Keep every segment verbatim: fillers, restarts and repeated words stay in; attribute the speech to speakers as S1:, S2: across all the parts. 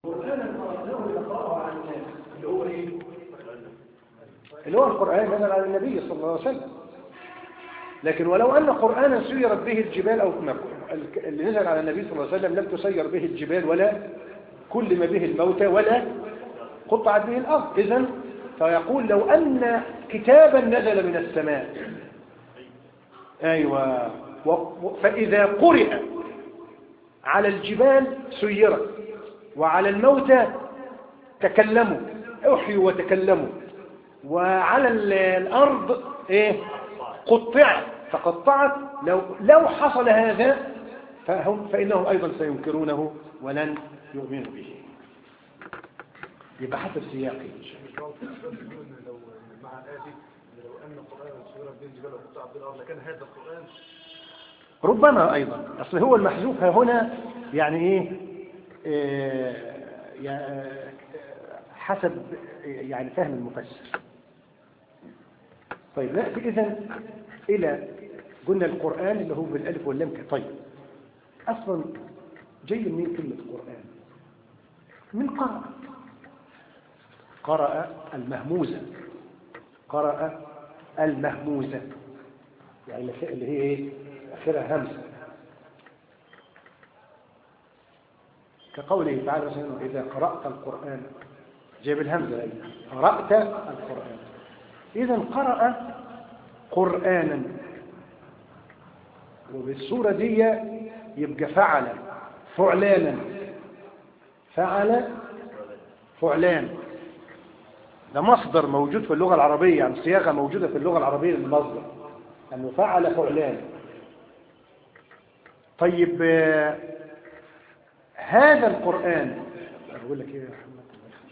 S1: قرآنا فرضناه لنقرأه على الناس اللي هو ايه؟ اللي هو القرآن نزل على النبي صلى الله عليه وسلم. لكن ولو أن قرآنا سيرت به الجبال أو اللي نزل على النبي صلى الله عليه وسلم لم تسير به الجبال ولا كل ما به الموتى ولا قطعت به الأرض. إذن فيقول لو أن كتابا نزل من السماء أيوة فإذا قرئ على الجبال سيرت وعلى الموتى تكلموا أحيوا وتكلموا وعلى الأرض إيه قطعت فقطعت. لو لو حصل هذا فهم فإنهم أيضا سينكرونه ولن يؤمنوا به. يبقى حسب سياقه.
S2: لو مع الآتي لو أن القرآن سيرت به الجبال وقطعت به الأرض لكان هذا القرآن
S1: ربما أيضا. أصل هو المحذوف هنا يعني إيه, إيه حسب يعني فهم المفسر. طيب نأتي إذن إلى قلنا القرآن اللي هو بالألف واللام. طيب أصلا جاي من كلمة قرآن من قرأ قرأ المهموزة قرأ المهموزة يعني اللي هي إيه آخرها همزة كقوله تعالى مثلا إذا قرأت القرآن جايب الهمزة قرأت القرآن. إذا قرأ قرآنا وبالصورة دي يبقى فعل فعلانا فعل فعلان. ده مصدر موجود في اللغة العربية يعني صياغة موجودة في اللغة العربية للمصدر أنه فعل فعلان. طيب هذا القرآن أقول لك إيه يا محمد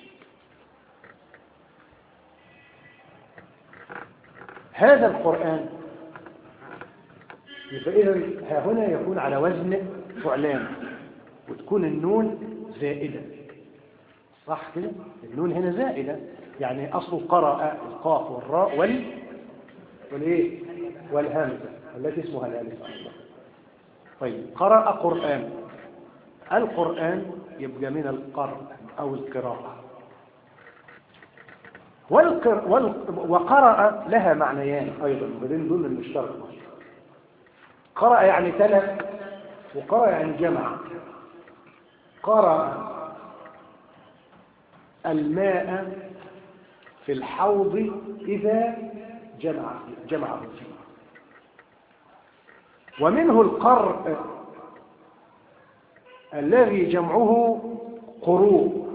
S1: هذا القرآن يبقى إذا ها هنا يكون على وزن فعلان وتكون النون زائدة صح كده. النون هنا زائدة يعني أصله قرأ القاف والراء وال والإيه والهمزة التي اسمها الألف. طيب قرأ قرآن. القرآن يبقى من القرء أو القراءة والقر... وال... وقرأ لها معنيان أيضا بدين دول المشترك. قرأ يعني تلا وقرأ يعني جمع. قرأ الماء في الحوض إذا جمع جمعه فيه. ومنه القرء الذي جمعه قروء.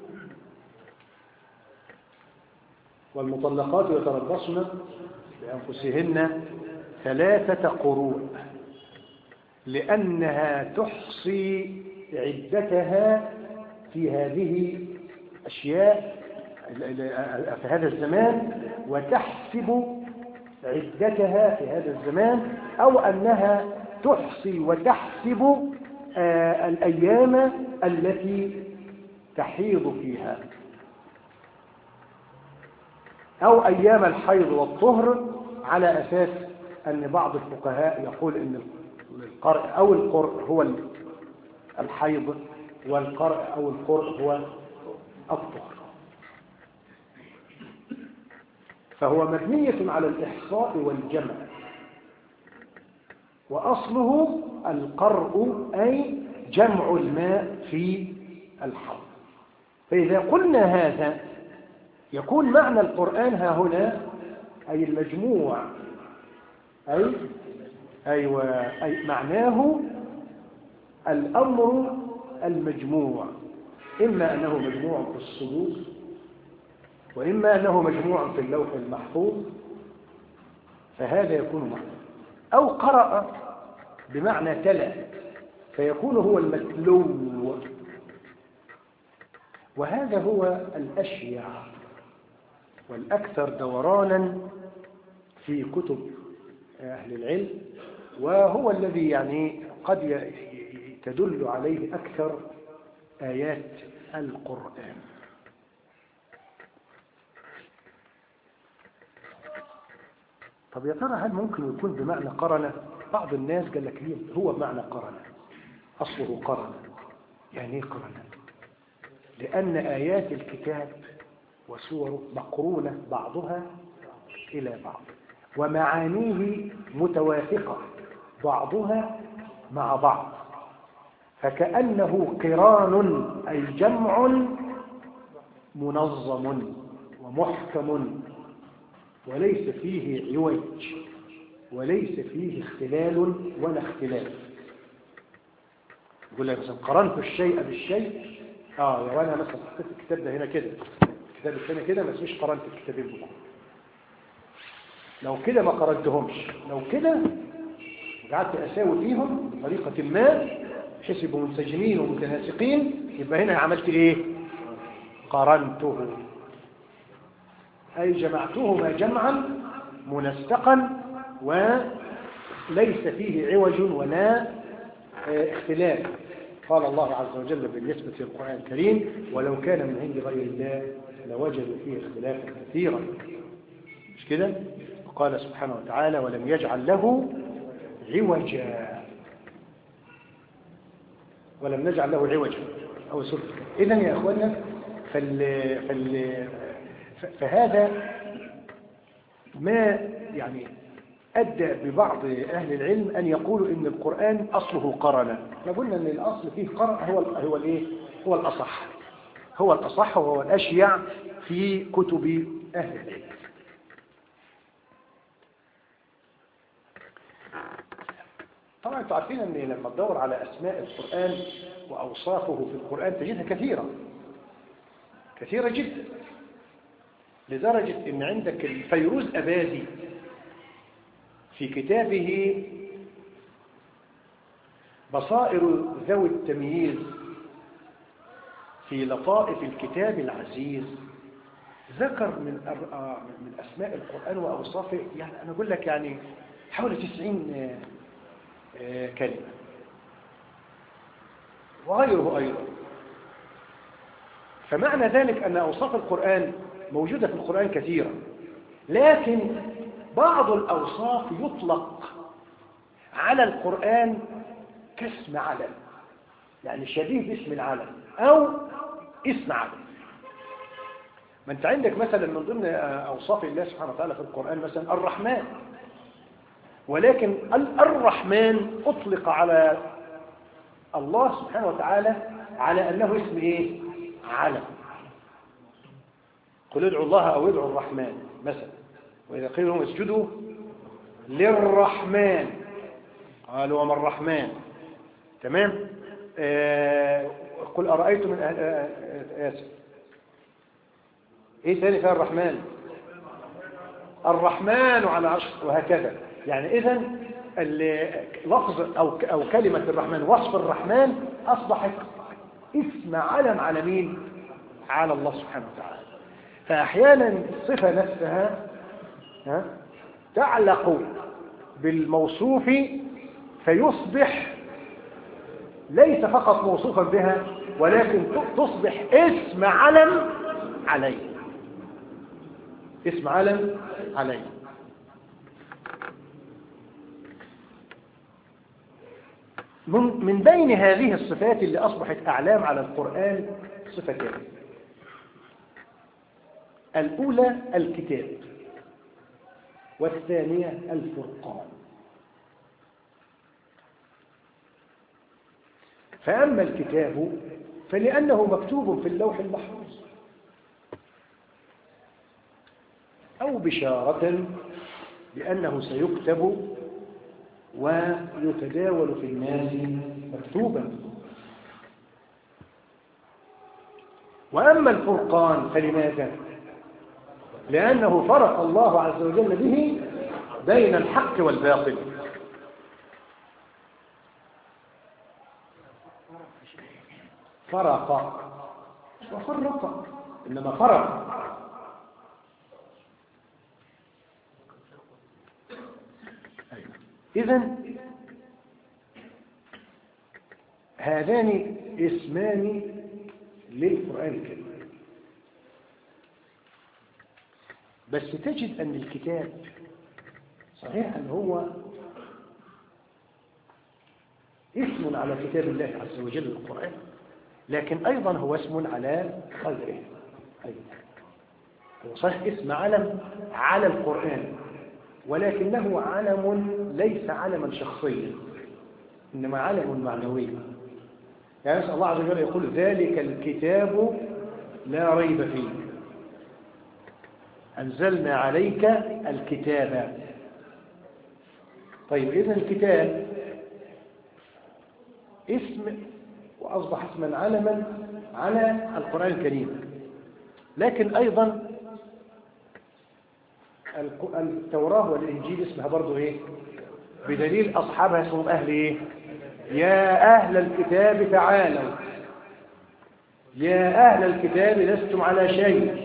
S1: والمطلقات يتربصن بأنفسهن ثلاثة قروء لأنها تحصي عدتها في هذه أشياء في هذا الزمان وتحسب عدتها في هذا الزمان أو أنها تحصي وتحسب آه الأيام التي تحيض فيها أو أيام الحيض والطهر على أساس أن بعض الفقهاء يقول أن القرء أو القرء هو الحيض والقرء أو القرء هو الطهر. فهو مبنية على الإحصاء والجمع وأصله القرء أي جمع الماء في الحوض. فإذا قلنا هذا يكون معنى القرآن ها هنا أي المجموع أي أيوة أي معناه الأمر المجموع إما أنه مجموع في الصدور وإما أنه مجموع في اللوح المحفوظ فهذا يكون معنى. أو قرأ بمعنى تلا فيكون هو المتلو وهذا هو الأشيع والأكثر دورانا في كتب أهل العلم وهو الذي يعني قد تدل عليه أكثر آيات القرآن. طب يا ترى هل ممكن يكون بمعنى قرنة؟ بعض الناس قال لك ليه هو بمعنى قرنة أصله قرنة. يعني ايه قرنة؟ لأن آيات الكتاب وسوره مقرونة بعضها إلى بعض، ومعانيه متوافقة بعضها مع بعض، فكأنه قران أي جمع منظم ومحكم، وليس فيه عوج وليس فيه اختلال ولا اختلاف. يقول لك مثلا قرنت الشيء بالشيء، اه لو انا مثلا حطيت الكتاب ده هنا كده، الكتاب الثاني كده، ما اسميش قرنت الكتابين ببعض. لو كده ما قرنتهمش، لو كده قعدت اساوي فيهم بطريقه ما بحيث يبقوا منسجمين ومتناسقين، يبقى هنا عملت ايه؟ قرنته، اي جمعتهما جمعا منسقا وليس فيه عوج ولا اختلاف. قال الله عز وجل بالنسبة للقرآن الكريم: ولو كان من عند غير الله لوجدوا فيه اختلافا كثيرا. مش كده؟ وقال سبحانه وتعالى: ولم يجعل له عوجا، ولم نجعل له عوجا أو سلطة. إذن يا أخوانا فال... فال... فهذا ما يعني أدى ببعض أهل العلم أن يقولوا إن القرآن أصله قرن. احنا قلنا إن الأصل فيه قرن هو هو الإيه؟ هو الأصح، هو الأصح وهو الأشيع في كتب أهل العلم. طبعا أنتم عارفين أن لما تدور على أسماء القرآن وأوصافه في القرآن تجدها كثيرة كثيرة جدا، لدرجة أن عندك الفيروز أبادي في كتابه بصائر ذوي التمييز في لطائف الكتاب العزيز ذكر من من أسماء القرآن وأوصافه، يعني أنا أقول لك يعني حوالي تسعين كلمة وغيره أيضا. فمعنى ذلك أن أوصاف القرآن موجودة في القرآن كثيرة، لكن بعض الأوصاف يطلق على القرآن كاسم علم، يعني شبيه باسم العلم أو اسم علم. ما أنت عندك مثلا من ضمن أوصاف الله سبحانه وتعالى في القرآن مثلا الرحمن، ولكن الرحمن أطلق على الله سبحانه وتعالى على أنه اسم إيه؟ علم. قل ادعوا الله أو ادعوا الرحمن مثلا، وإذا قيل لهم اسجدوا للرحمن قالوا وما الرحمن. تمام. آه قل أرأيتم من آسف إيه ثاني فيها الرحمن؟ الرحمن على عرش، وهكذا. يعني إذن لفظ أو أو كلمة الرحمن، وصف الرحمن أصبحت اسم علم على مين؟ على الله سبحانه وتعالى. فأحيانا الصفة نفسها ها تعلق بالموصوف فيصبح ليس فقط موصوفا بها، ولكن تصبح اسم علم عليه، اسم علم عليه. من من بين هذه الصفات اللي أصبحت أعلام على القرآن صفتين: الأولى الكتاب، والثانية الفرقان. فأما الكتاب فلأنه مكتوب في اللوح المحفوظ، أو بشارة بأنه سيكتب ويتداول في الناس مكتوبا. وأما الفرقان فلماذا؟ لأنه فرق الله عز وجل به بين الحق والباطل. فرق وفرق، إنما فرق. إذن هذان اسمان للقرآن الكريم. بس تجد أن الكتاب صحيح أن هو اسم على كتاب الله عز وجل القرآن، لكن أيضا هو اسم على غيره أيضا. هو صحيح اسم علم على القرآن، ولكنه علم ليس علما شخصيا، إنما علم معنوي. يعني الله عز وجل يقول ذلك الكتاب لا ريب فيه أنزلنا عليك الكتاب. طيب إذن الكتاب اسم وأصبح اسما علما على القرآن الكريم، لكن أيضا التوراة والإنجيل اسمها برضو إيه؟ بدليل أصحابها اسمهم أهل إيه؟ يا أهل الكتاب تعالوا، يا أهل الكتاب لستم على شيء.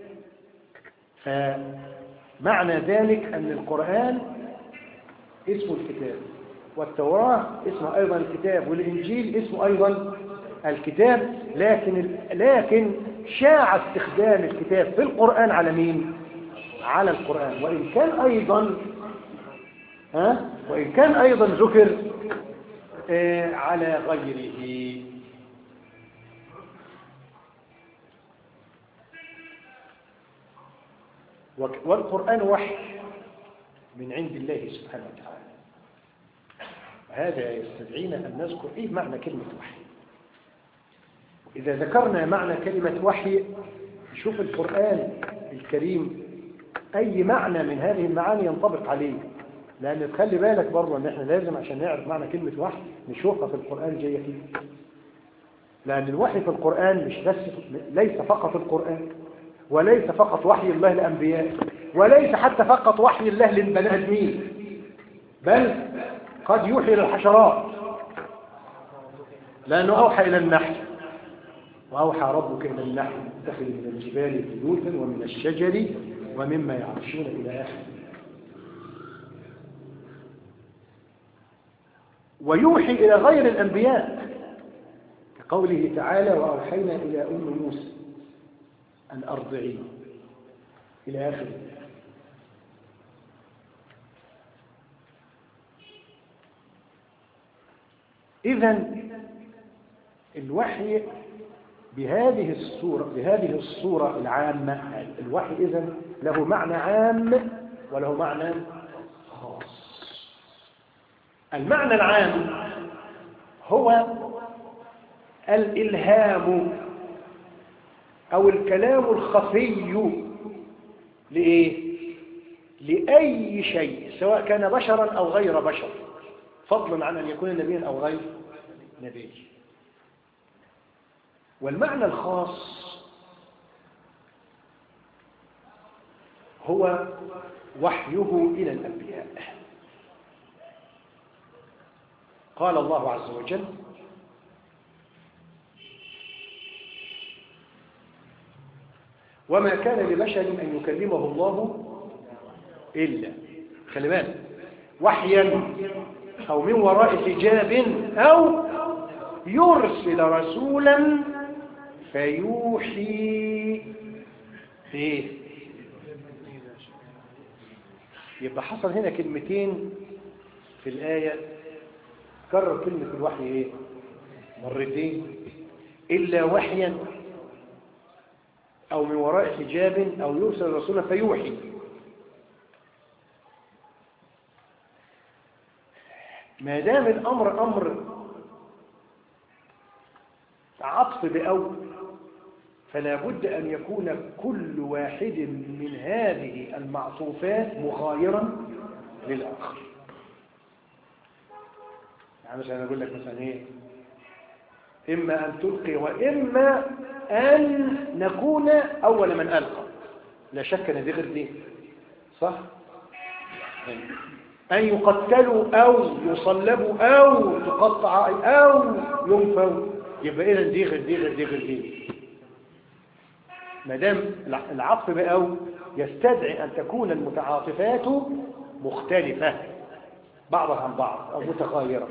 S1: فمعنى ذلك أن القرآن اسمه الكتاب، والتوراة اسمه أيضا الكتاب، والإنجيل اسمه أيضا الكتاب. لكن لكن شاع استخدام الكتاب في القرآن على مين؟ على القرآن، وإن كان أيضا ها وإن كان أيضا ذكر آه على غيره. والقرآن وحي من عند الله سبحانه وتعالى. هذا يستدعينا أن نذكر إيه معنى كلمة وحي. إذا ذكرنا معنى كلمة وحي نشوف القرآن الكريم أي معنى من هذه المعاني ينطبق عليه، لأن تخلي بالك برضه أن إحنا لازم عشان نعرف معنى كلمة وحي نشوفها في القرآن جاية فيه. لأن الوحي في القرآن مش بس ليس فقط القرآن، وليس فقط وحي الله للأنبياء، وليس حتى فقط وحي الله للبني آدمين، بل قد يوحي إلى الحشرات، لأنه أوحى إلى النحل وأوحى ربك إلى النحل اتخذ من الجبال بيوتا ومن الشجر ومما يعرشون إلى آخره. ويوحي إلى غير الأنبياء كقوله تعالى وأوحينا إلى أم موسى أن أرضعيه إلى آخره. إذن الوحي بهذه الصورة بهذه الصورة العامة، الوحي إذن له معنى عام وله معنى خاص. المعنى العام هو الإلهام أو الكلام الخفي لإيه؟ لأي شيء سواء كان بشرا أو غير بشر، فضلا عن أن يكون نبيا أو غير نبي. والمعنى الخاص هو وحيه إلى الأنبياء. قال الله عز وجل وما كان لبشر أن يكلمه الله إلا، خلي بالك، وحيا أو من وراء حجاب أو يرسل رسولا فيوحي إيه. يبقى حصل هنا كلمتين في الآية، كرر كلمة الوحي إيه مرتين، إلا وحيا أو من وراء حجاب أو يرسل رسولا فيوحي. ما دام الأمر أمر عطف بأو، فلا بد أن يكون كل واحد من هذه المعطوفات مغايرا للآخر. يعني مثلا أقول لك مثلا إيه، إما أن تلقي وإما أن نكون أول من ألقى. لا شك أن دي غير دي، صح؟ أن يقتلوا أو يصلبوا أو تقطع أو ينفوا، يبقى إذن دي غير دي غير دي غير دي. ما دام العطف بأو يستدعي أن تكون المتعاطفات مختلفة بعضها عن بعض أو متغايرة.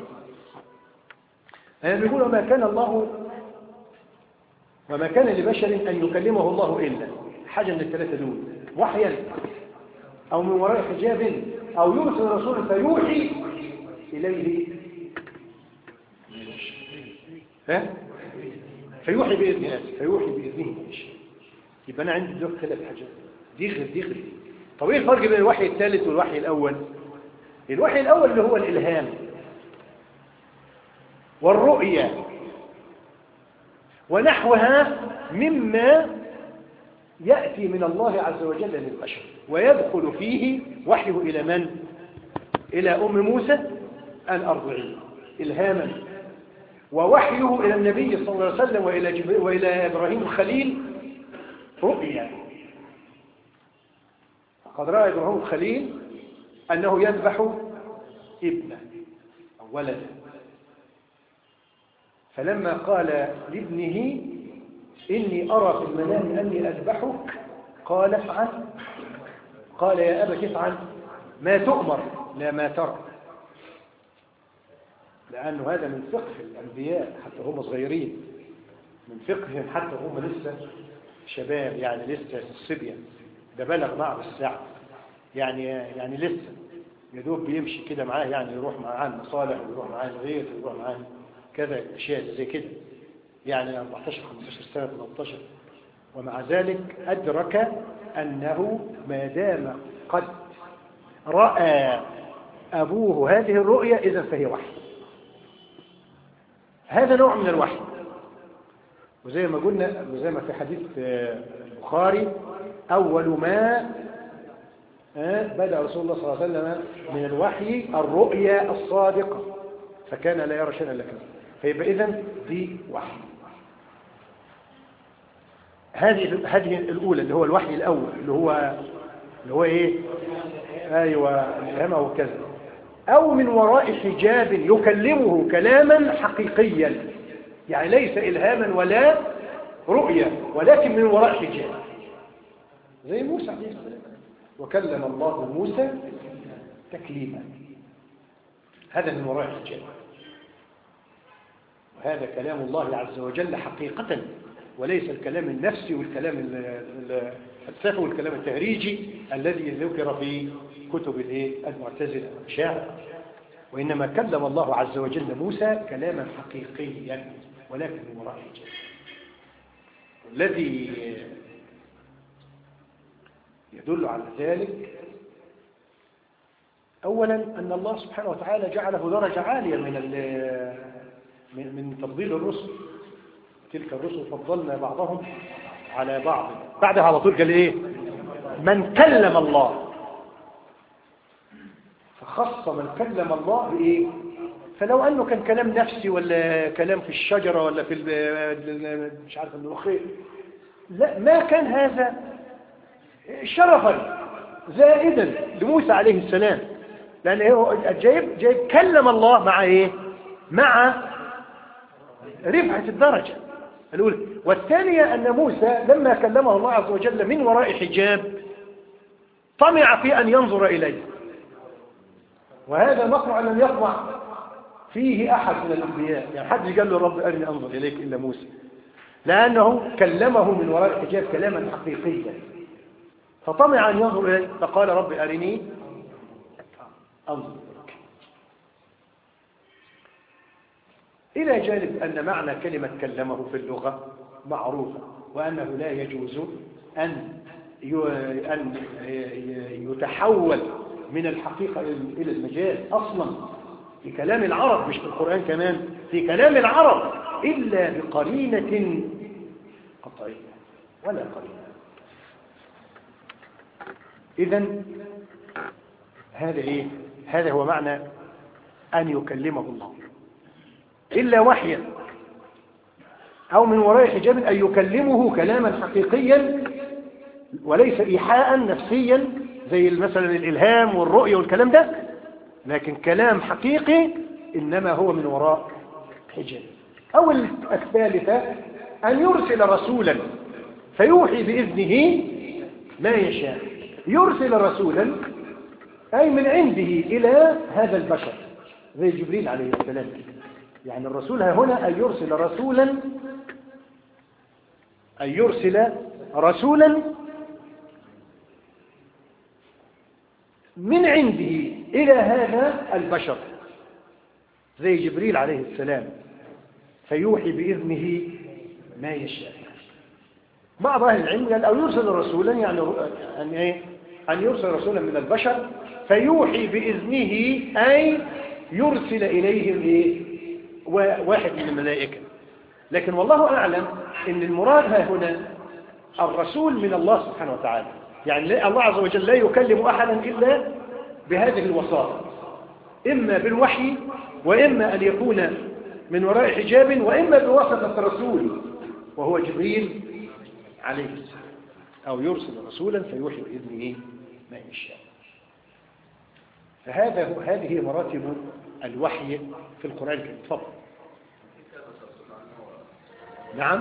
S1: يعني بيقولوا ما كان الله وما كان لبشر أن يكلمه الله إلا حاجة من الثلاثة دول، وحيا أو من وراء حجاب أو يرسل رسولا فيوحي إليه ها فيوحي بإذنه آسف فيوحي بإذنه إيش يبقى أنا عندي دول ثلاث حاجات دي غير دي غير طب إيه الفرق بين الوحي الثالث والوحي الأول؟ الوحي الأول اللي هو الإلهام والرؤية ونحوها مما يأتي من الله عز وجل للبشر ويدخل فيه وحيه إلى من؟ إلى أم موسى أن أرضعيه إلهاما ووحيه إلى النبي صلى الله عليه وسلم وإلى, جبريل وإلى إبراهيم الخليل رؤيا قد رأى إبراهيم الخليل أنه يذبح ابنه أو ولده فلما قال لابنه إني أرى في المنام أني أذبحك قال افعل قال يا أبت افعل ما تؤمر لا ما ترى لأنه هذا من فقه الأنبياء حتى هم صغيرين من فقههم حتى هم لسه شباب يعني لسه الصبية ده بلغ معه الساعة يعني يعني لسه يدوب بيمشي كده معاه يعني يروح معاه المصالح ويروح معاه الغير ويروح معاه كذا أشياء زي كده يعني أربعتاشر خمستاشر سنة ثلاثتاشر ومع ذلك أدرك أنه ما دام قد رأى أبوه هذه الرؤية إذا فهي وحي هذا نوع من الوحي وزي ما قلنا وزي ما في حديث البخاري أول ما بدأ رسول الله صلى الله عليه وسلم من الوحي الرؤيا الصادقة فكان لا يرى شيئا إلا كذا فيبقى إذن دي وحي هذه هذه الأولى اللي هو الوحي الأول اللي هو اللي هو إيه أيوة الهمه وكذا أو من وراء حجاب يكلمه كلاما حقيقيا يعني ليس إلهاما ولا رؤيا ولكن من وراء حجاب زي موسى عليه السلام وكلم الله موسى تكليما هذا من وراء حجاب وهذا كلام الله عز وجل حقيقة وليس الكلام النفسي والكلام الفلسفي والكلام التهريجي الذي ذكر في كتب المعتزلة والأشاعرة وإنما كلم الله عز وجل موسى كلاما حقيقيا ولكن من وراء حجاب والذي يدل على ذلك أولا أن الله سبحانه وتعالى جعله درجة عالية من من من تفضيل الرسل تلك الرسل فضلنا بعضهم على بعض بعدها على طول قال ايه من كلم الله فخص من كلم الله بايه فلو انه كان كلام نفسي ولا كلام في الشجره ولا في مش عارف الملوخيه لا ما كان هذا شرفا زائدا لموسى عليه السلام لان هو جايب جايب كلم الله مع ايه مع رفعه الدرجه الأولى والثانية أن موسى لما كلمه الله عز وجل من وراء حجاب طمع في أن ينظر إليه وهذا مطمع لم يطمع فيه أحد من الأنبياء يعني حد قال له رب أرني أنظر إليك إلا موسى لأنه كلمه من وراء حجاب كلاما حقيقيا فطمع أن ينظر إليه فقال رب أرني أنظر إلى جانب أن معنى كلمة كلمه في اللغة معروفة وأنه لا يجوز أن أن يتحول من الحقيقة إلى المجاز أصلا في كلام العرب مش في القرآن كمان في كلام العرب إلا بقرينة قطعية ولا قرينة إذن هذا إيه؟ هذا هو معنى أن يكلمه الله إلا وحيا أو من وراء حجاب أن يكلمه كلاما حقيقيا وليس إيحاء نفسيا زي مثلا الإلهام والرؤية والكلام ده لكن كلام حقيقي إنما هو من وراء حجاب أو الثالثة أن يرسل رسولا فيوحي بإذنه ما يشاء يرسل رسولا أي من عنده إلى هذا البشر زي جبريل عليه السلام يعني الرسول هنا أن يرسل رسولا أن يرسل رسولا من عنده إلى هذا البشر زي جبريل عليه السلام فيوحي بإذنه ما يشاء. بعض أهل العلم قال أو يرسل رسولا يعني أن إيه؟ أن يرسل رسولا من البشر فيوحي بإذنه أي يرسل إليهم إيه؟ واحد من الملائكة. لكن والله أعلم أن المراد ها هنا الرسول من الله سبحانه وتعالى، يعني الله عز وجل لا يكلم أحدا إلا بهذه الوساطة، إما بالوحي وإما أن يكون من وراء حجاب وإما بواسطة رسول وهو جبريل عليه السلام، أو يرسل رسولا فيوحي بإذنه ما يشاء. فهذا هذه مراتب الوحي في القرآن الكريم. تفضل. نعم.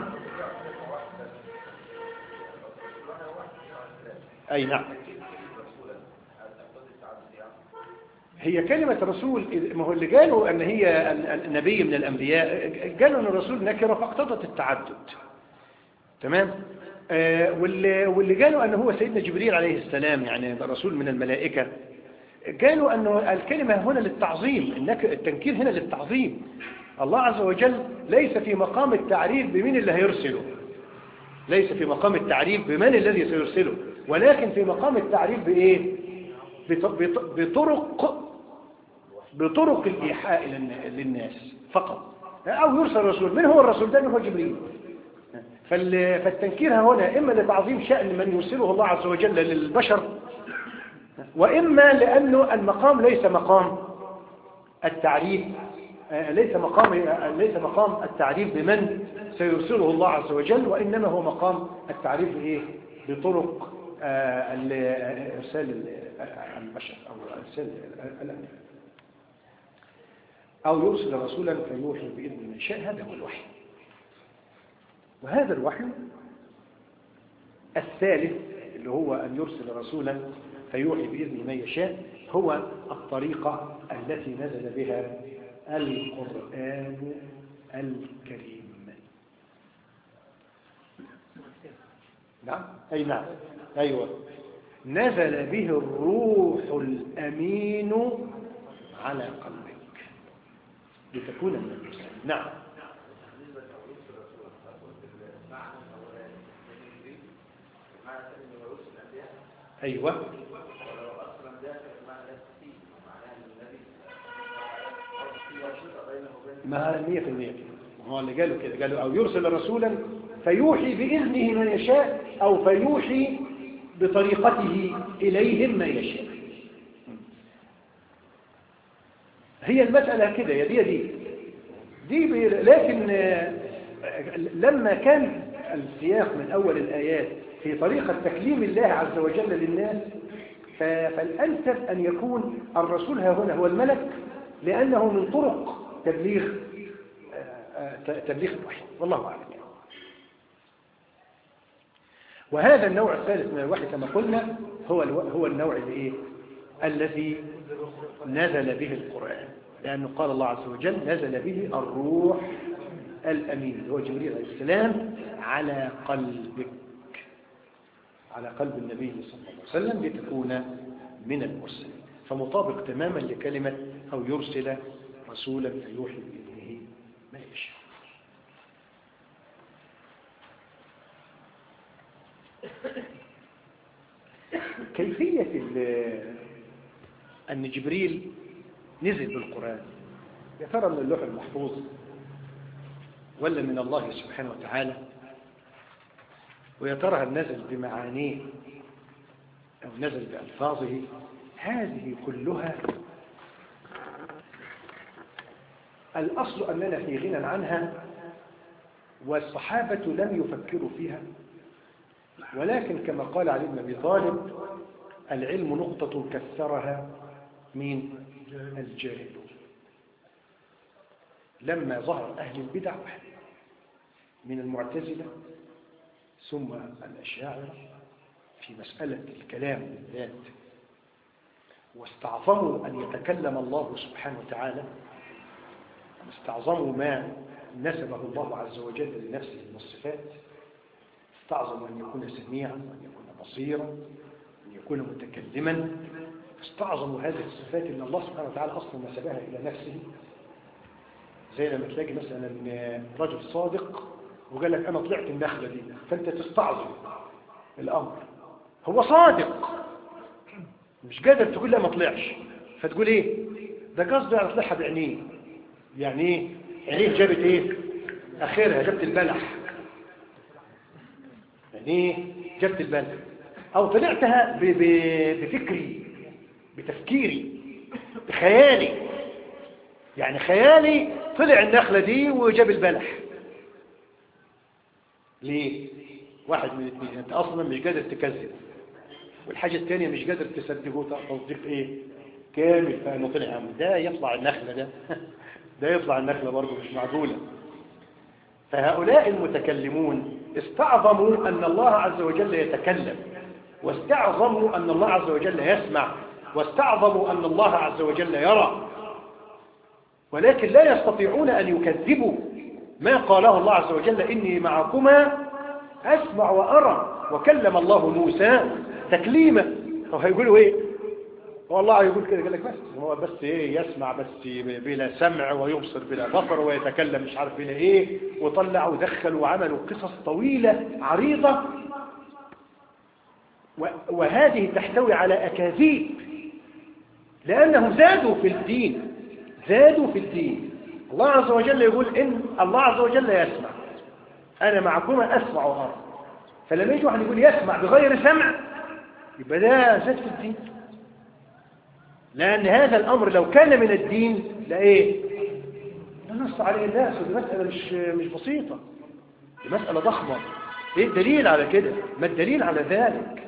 S1: أي نعم. هي كلمة رسول، ما هو اللي قالوا أن هي النبي من الأنبياء قالوا أن الرسول نكرة فاقتضت التعدد. تمام. آه واللي, واللي قالوا أنه هو سيدنا جبريل عليه السلام يعني رسول من الملائكة قالوا أنه الكلمة هنا للتعظيم، التنكير هنا للتعظيم. الله عز وجل ليس في مقام التعريف بمن اللي هيرسله، ليس في مقام التعريف بمن الذي سيرسله، ولكن في مقام التعريف بإيه؟ بطرق بطرق الإيحاء للناس فقط. أو يرسل رسول. من هو الرسول ده؟ هو جبريل. فالتنكير هنا إما لتعظيم شأن من يرسله الله عز وجل للبشر، وإما لأنه المقام ليس مقام التعريف، ليس مقام ليس مقام التعريف بمن سيرسله الله عز وجل، وإنما هو مقام التعريف بإيه؟ بطرق إرسال البشر أو إرسال الأنبياء. أو يرسل رسولا فيوحي بإذن من شاء. هذا هو الوحي. وهذا الوحي الثالث اللي هو أن يرسل رسولا فيوحي بإذن من يشاء هو الطريقة التي نزل بها القرآن الكريم. نعم. أي نعم. أيوة. نزل به الروح الأمين على قلبك لتكون من المرسلين. نعم. أيوة. ما مية في المية هو اللي قالوا كده، قالوا أو يرسل رسولا فيوحي بإذنه من يشاء أو فيوحي بطريقته إليهم ما يشاء. هي المسألة كده يا دي دي دي لكن لما كان السياق من أول الآيات في طريقة تكليم الله عز وجل للناس، فالأنسب أن يكون الرسول ها هنا هو الملك، لأنه من طرق تبليغ تبليغ الوحي. والله أعلم. وهذا النوع الثالث من الوحي كما قلنا هو هو النوع الايه الذي نزل به القرآن، لأنه قال الله عز وجل نزل به الروح الأمين هو جبريل عليه السلام على قلبك، على قلب النبي صلى الله عليه وسلم لتكون من المرسلين. فمطابق تماما لكلمة أو يرسل رسولا فيوحي بإذنه ما يشاء. كيفية أن جبريل نزل بالقرآن، يا ترى من اللوح المحفوظ ولا من الله سبحانه وتعالى؟ ويا ترى هل نزل بمعانيه أو نزل بألفاظه؟ هذه كلها الأصل أننا في غنى عنها، والصحابة لم يفكروا فيها، ولكن كما قال علي بن أبي طالب العلم نقطة كثرها من الجاهلون. لما ظهر أهل البدع من المعتزلة ثم الأشاعرة في مسألة الكلام بالذات، واستعظموا أن يتكلم الله سبحانه وتعالى، استعظموا ما نسبه الله عز وجل لنفسه من الصفات، استعظموا أن يكون سميعا وأن يكون بصيرا وأن يكون متكلما، استعظموا هذه الصفات اللي الله سبحانه وتعالى أصلا نسبها إلى نفسه. زي لما تلاقي مثلا رجل صادق وقال لك أنا طلعت النخلة دي، فأنت تستعظم الأمر. هو صادق مش قادر تقول لا ما طلعش، فتقول إيه؟ ده قصده على طلعها بعينيه. يعني إيه؟ عينيه جابت إيه؟ آخرها جابت البلح. يعني إيه؟ جابت البلح. أو طلعتها ب... ب... بفكري، بتفكيري، بخيالي. يعني خيالي طلع النخلة دي وجاب البلح. ليه؟ واحد من الاثنين، انت اصلا مش قادر تكذب، والحاجة الثانية مش قادر تصدقه تصديق ايه؟ كامل، فانه طلع عم ده يطلع النخلة ده ده يطلع النخلة برضه مش معقولة. فهؤلاء المتكلمون استعظموا أن الله عز وجل يتكلم، واستعظموا أن الله عز وجل يسمع، واستعظموا أن الله عز وجل يرى، ولكن لا يستطيعون أن يكذبوا ما قاله الله عز وجل إني معكما أسمع وأرى. وكلم الله موسى تكليما. طب هيقولوا إيه؟ والله يقول كده، قال لك بس هو بس إيه؟ يسمع بس بلا سمع، ويبصر بلا بصر، ويتكلم مش عارف بلا إيه، وطلعوا ودخلوا وعملوا قصص طويلة عريضة، وهذه تحتوي على أكاذيب، لأنهم زادوا في الدين، زادوا في الدين. الله عز وجل يقول إن الله عز وجل يسمع، أنا معكما أسمع وأرى. فلما يجي واحد يقول يسمع بغير سمع، يبقى ده زاد في الدين، لأن هذا الأمر لو كان من الدين لإيه؟ نص عليه الناس. ودي مسألة مش مش بسيطة، دي مسألة ضخمة. إيه الدليل على كده؟ ما الدليل على ذلك؟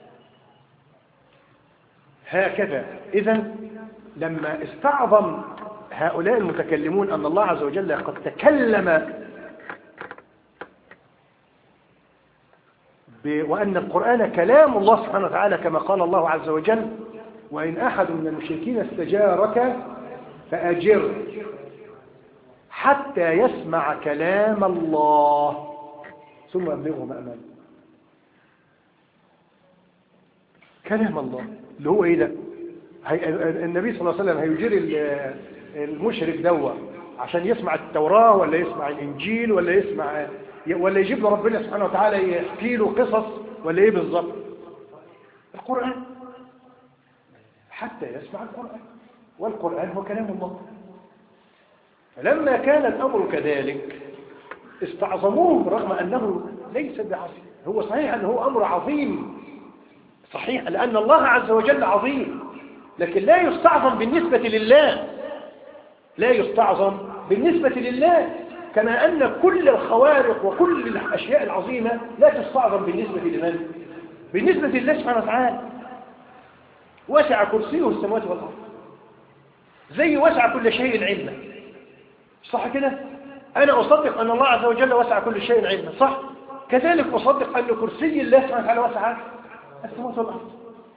S1: هكذا. إذن لما استعظم هؤلاء المتكلمون أن الله عز وجل قد تكلم وأن القرآن كلام الله سبحانه وتعالى، كما قال الله عز وجل وإن أحد من المشركين استجارك فأجر حتى يسمع كلام الله ثم أبلغه مأمنه. كلام الله اللي هو إيه ده؟ النبي صلى الله عليه وسلم هيجير المشرك دوا عشان يسمع التوراة ولا يسمع الإنجيل ولا يسمع ولا يجيب له ربنا سبحانه وتعالى يحكي له قصص ولا إيه بالظبط؟ القرآن، حتى يسمع القرآن، والقرآن هو كلام الله. فلما كان الأمر كذلك استعظموه رغم أنه ليس بعظيم. هو صحيح أنه هو أمر عظيم، صحيح، لأن الله عز وجل عظيم، لكن لا يستعظم بالنسبة لله، لا يستعظم بالنسبة لله، كما أن كل الخوارق وكل الأشياء العظيمة لا تستعظم بالنسبة لمن؟ بالنسبة لله سبحانه وتعالى. وسع كرسيه السماوات والأرض، زي وسع كل شيء علما، صح كده؟ أنا أصدق أن الله عز وجل وسع كل شيء علما، صح؟ كذلك أصدق أن كرسي الله سبحانه وتعالى وسع السماوات والأرض.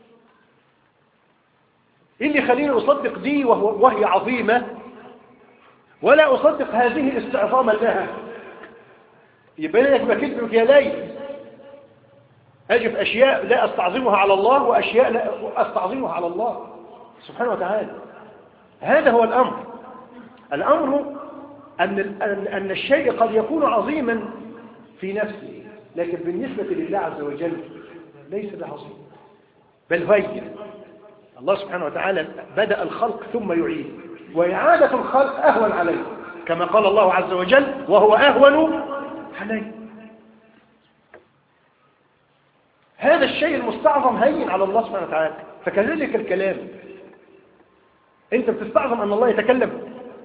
S1: إيه اللي يخليني أصدق دي وهو وهي عظيمة ولا أصدق هذه استعظاما لها؟ يبقى لك بكذبك يا ليل، أجب أشياء لا أستعظمها على الله وأشياء لا أستعظمها على الله سبحانه وتعالى. هذا هو الأمر. الأمر أن, أن الشيء قد يكون عظيما في نفسه، لكن بالنسبة لله عز وجل ليس بعظيم، بل هين. الله سبحانه وتعالى بدأ الخلق ثم يعيد، وإعادة الخلق أهون عليه، كما قال الله عز وجل وهو أهون عليه. هذا الشيء المستعظم هين على الله سبحانه وتعالى. فكذلك الكلام، أنت بتستعظم أن الله يتكلم؟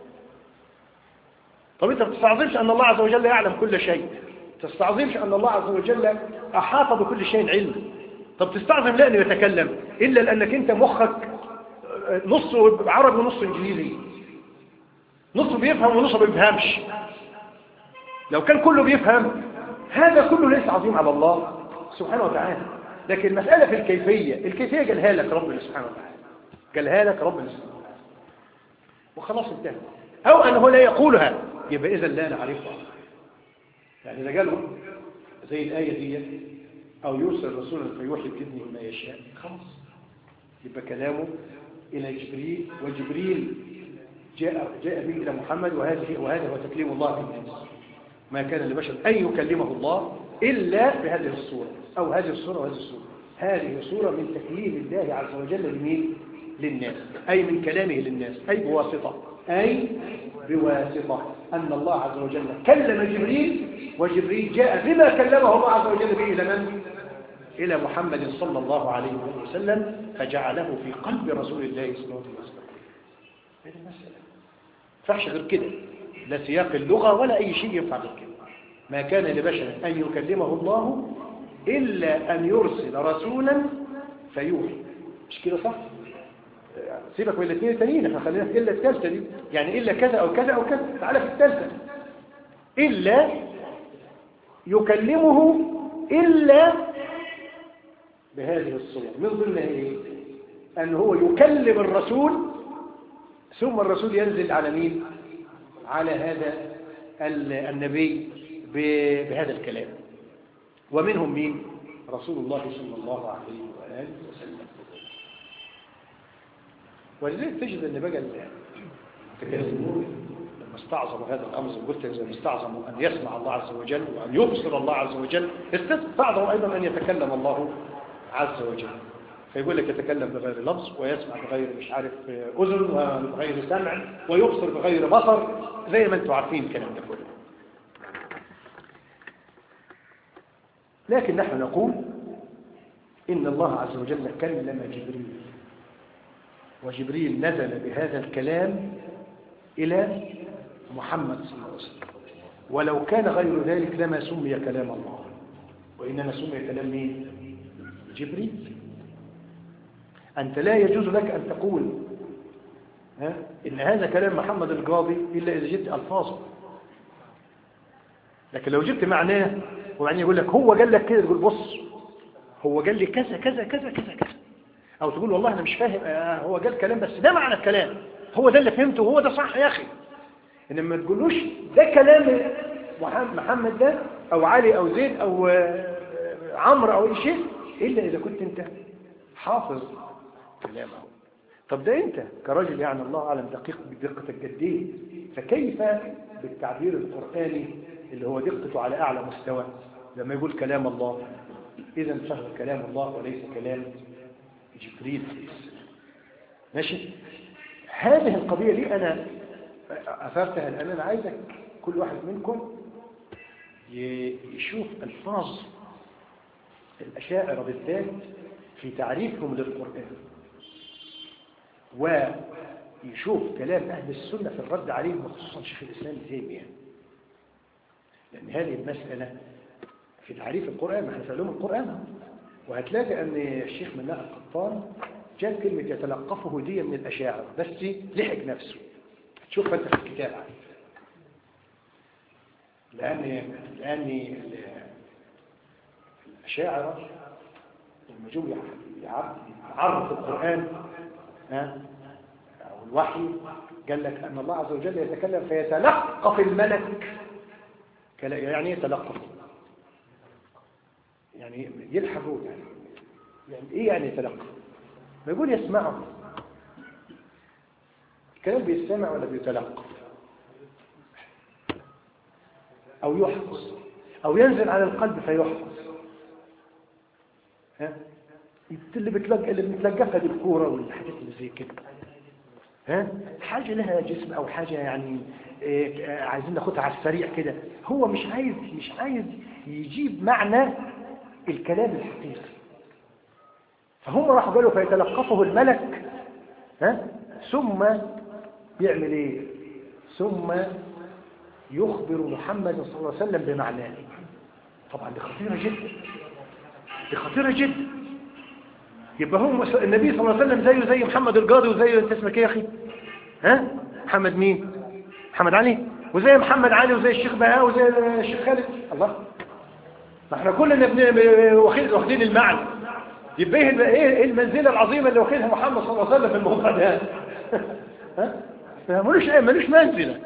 S1: طب أنت بتستعظمش أن الله عز وجل يعلم كل شيء؟ تستعظمش أن الله عز وجل أحاط بكل شيء علم؟ طب تستعظم لا أنه يتكلم إلا لأنك أنت مخك نص عربي ونص إنجليزي، نص بيفهم ونص ما بيفهمش. لو كان كله بيفهم هذا كله ليس عظيم على الله سبحانه وتعالى. لكن المسألة في الكيفية، الكيفية قالها لك ربنا سبحانه وتعالى، قالها لك ربنا سبحانه وتعالى وخلاص انتهى. أو أنه لا يقولها، يبقى إذا لا نعرفها. يعني إذا قالوا زي الآية دي أو يرسل رسولا فيوحي بإذنه ما يشاء، خلاص يبقى كلامه إلى جبريل، وجبريل جاء جاء به إلى محمد، وهذه وهذا هو تكليم الله بالناس. ما كان لبشر أن يكلمه الله إلا بهذه الصورة أو هذه الصورة وهذه الصورة. هذه صورة من تكليم الله عز وجل لمين؟ للناس، أي من كلامه للناس، أي بواسطة، أي بواسطة أن الله عز وجل كلم جبريل، وجبريل جاء بما كلمه الله عز وجل به إلى من؟ إلى محمد صلى الله عليه وسلم، فجعله في قلب رسول الله صلى الله عليه وسلم. هذه المسألة فحش غير كده، لا سياق اللغة ولا أي شيء ينفع غير كده. ما كان لبشر أن يكلمه الله إلا أن يرسل رسولا فيوحي. مش كده صح؟ سيبك من الاثنين التانيين، احنا خلينا في إلا الثالثة دي، يعني إلا كذا أو كذا أو كذا. تعالى في الثالثة، إلا يكلمه إلا بهذه الصورة. من ضمنها إيه؟ أن هو يكلم الرسول ثم الرسول ينزل على مين؟ على هذا النبي بهذا الكلام. ومنهم مين؟ رسول الله صلى الله عليه وآله وسلم. ولذلك تجد أن بقى التكلمون لما استعظموا هذا الأمر، قلت إذا استعظموا أن يسمع الله عز وجل وأن يبصر الله عز وجل، استعظموا أيضا أن يتكلم الله عز وجل. فيقول لك يتكلم بغير لفظ، ويسمع بغير مش عارف أذن، وبغير سمع، ويبصر بغير بصر، زي ما انتم عارفين الكلام ده كله. لكن نحن نقول إن الله عز وجل كلم جبريل، وجبريل نزل بهذا الكلام إلى محمد صلى الله عليه وسلم، ولو كان غير ذلك لما سمي كلام الله، وإنما سمي كلام مين؟ جبريل. أنت لا يجوز لك أن تقول ها إن هذا كلام محمد القاضي إلا إذا جبت ألفاظه. لكن لو جبت معناه وبعدين يقول لك هو قال لك كده، تقول بص هو قال لي كذا كذا كذا كذا كذا، أو تقول والله أنا مش فاهم، آه هو قال كلام بس ده معنى الكلام، هو ده اللي فهمته وهو ده صح يا أخي. إنما ما تقولوش ده كلام محمد ده أو علي أو زيد أو عمرو أو أي شيء إلا إذا كنت أنت حافظ كلامه. طب ده أنت كراجل يعني الله أعلم دقيق بدقة الجدية، فكيف بالتعبير القرآني اللي هو دقته على أعلى مستوى لما يقول كلام الله؟ إذا فهو كلام الله وليس كلام جبريل. ماشي؟ هذه القضية لي أنا أثرتها الآن. أنا عايزك كل واحد منكم يشوف ألفاظ الأشاعرة بالذات في تعريفهم للقرآن، ويشوف كلام أهل السنة في الرد عليهم، وخصوصا شيخ الإسلام ابن تيمية. لأن هذه المسألة في تعريف القرآن، ما احنا في علوم القرآن، وهتلاقي أن الشيخ مناع القطان جاب كلمة يتلقفه دي من الأشاعرة، بس لحق نفسه. تشوف أنت في الكتاب عنه. لأن لأن الأشاعرة لما جو يعرف القرآن ها أو الوحي، قال لك أن الله عز وجل يتكلم فيتلقف الملك. يعني يتلقف يعني يلحظه، يعني يعني إيه يعني يتلقف؟ ما يقول يسمعه. الكلام بيستمع ولا بيتلقف؟ أو يحفظ، أو ينزل على القلب فيحفظ. ها اللي بتلقى اللي بنتلقفها دي الكوره والحاجات اللي زي كده، ها حاجه لها جسم او حاجه يعني إيه عايزين ناخدها على السريع كده. هو مش عايز مش عايز يجيب معنى الكلام الحقيقي، فهم راحوا قالوا فيتلقفه الملك، ها ثم يعمل ايه؟ ثم يخبر محمد صلى الله عليه وسلم بمعناه. طبعا دي خطيره جدا، دي خطيره جدا. يبقى هم النبي صلى الله عليه وسلم زيه زي محمد القاضي، وزي انت اسمك ايه يا اخي؟ ها محمد مين؟ محمد علي، وزي محمد علي وزي الشيخ بهاء وزي الشيخ خالد. الله، ما احنا كلنا واخدين المعنى. يبقى ايه المنزله العظيمه اللي واخدها محمد صلى الله عليه وسلم في الموضوع ده؟ ها ملوش ايه، ملوش منزله.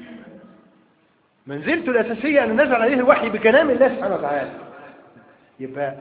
S1: منزلته الاساسيه ان نزل عليه الوحي بكلام الله سبحانه وتعالى. يبقى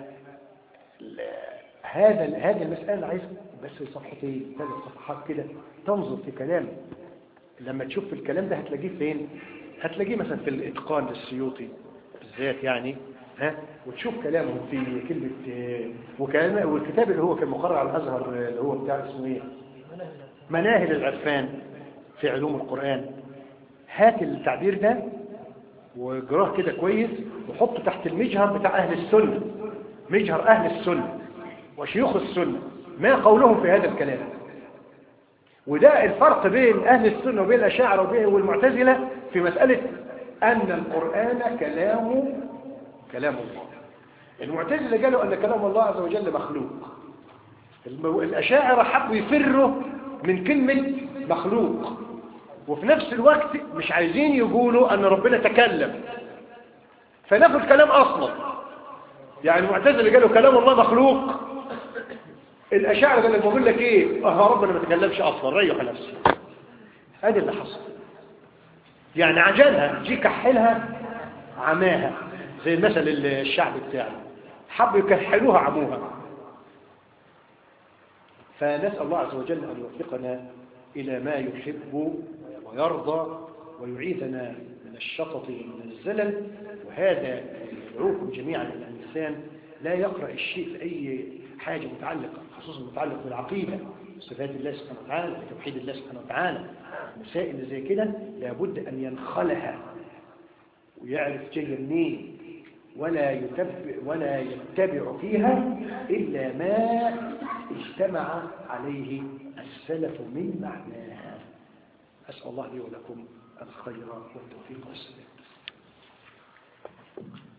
S1: هذا هذه المسألة عايز بس صفحتين ثلاث صفحات كده تنظر في كلام. لما تشوف الكلام ده هتلاقيه فين؟ هتلاقيه مثلا في الإتقان للسيوطي بالذات يعني، ها، وتشوف كلامه في كلمة وكلام، والكتاب اللي هو كان مقرر على الأزهر اللي هو بتاع اسمه ايه، مناهل العرفان في علوم القرآن. هات التعبير ده وجراه كده كويس وحطه تحت المجهر بتاع أهل السنة، مجهر أهل السنة وشيوخ السنة، ما قولهم في هذا الكلام. وده الفرق بين أهل السنة وبين الأشاعرة وبين والمعتزلة في مسألة أن القرآن كلام كلام الله. المعتزلة قالوا أن كلام الله عز وجل مخلوق، الأشاعرة حبوا يفروا من كلمة مخلوق، وفي نفس الوقت مش عايزين يقولوا أن ربنا تكلم، فناخد كلام أصلا. يعني المعتزلة قالوا كلام الله مخلوق، الأشاعرة قالوا بقول لك إيه، أه ربنا ما تكلمش أصلا، ريح نفسي. هذا اللي حصل، يعني عجلها جي كحلها عماها، زي المثل الشعب بتاعي، حبوا يكحلوها عموها. فنسأل الله عز وجل أن يوفقنا إلى ما يحب ويرضى ويعيذنا من الشطط ومن الزلل. وهذا يدعوكم جميعا إلى أن الإنسان لا يقرأ الشيء في أي حاجة متعلقة، خصوصا متعلق بالعقيدة، صفات الله سبحانه وتعالى، توحيد الله سبحانه وتعالى. مسائل زي كده لابد أن ينخلها ويعرف جاية منين، ولا يتبع ولا يتبع فيها إلا ما اجتمع عليه السلف من معناها. أسأل الله لي ولكم الخير والتوفيق والسلام.